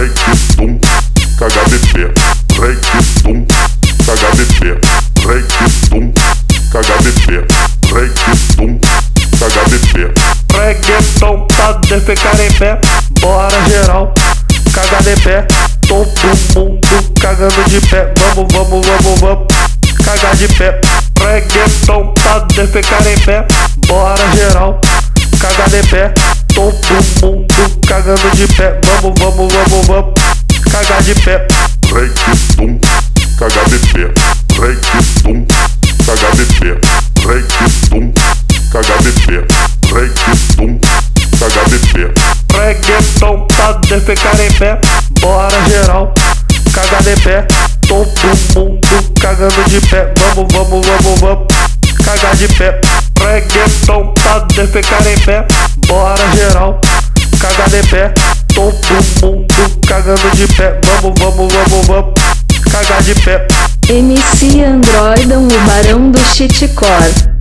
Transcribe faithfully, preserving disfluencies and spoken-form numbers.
reggaeton, caga de pé, reggaeton, caga de pé, reggaeton, caga de pé, reggaeton, caga de pé. Reggaeton pra defecar em pé, bora geral, caga de pé, todo mundo cagando de pé, vamos, vamos, vamos, vamos, cagar de pé. Reggaeton pra defecar em pé, bora geral, caga de pé, todo mundo cagando de pé, vamos, vamos, vamos, vamos, cagar de pé. Reggaeton, caga de pé, reggaeton, caga de pé, reggaeton, caga de pé, reggaeton, caga de pé. Reggaeton pra defecar em pé, bora geral, caga de pé, todo mundo cagando de pé, vamos, vamos, vamos, vamos, cagar de pé. Reggaeton pra defecar em pé, bora geral, caga de pé, todo mundo cagando de pé, vamos, vamos, vamos, vamos, cagar de pé. M C Androidão, o barão do shitcore.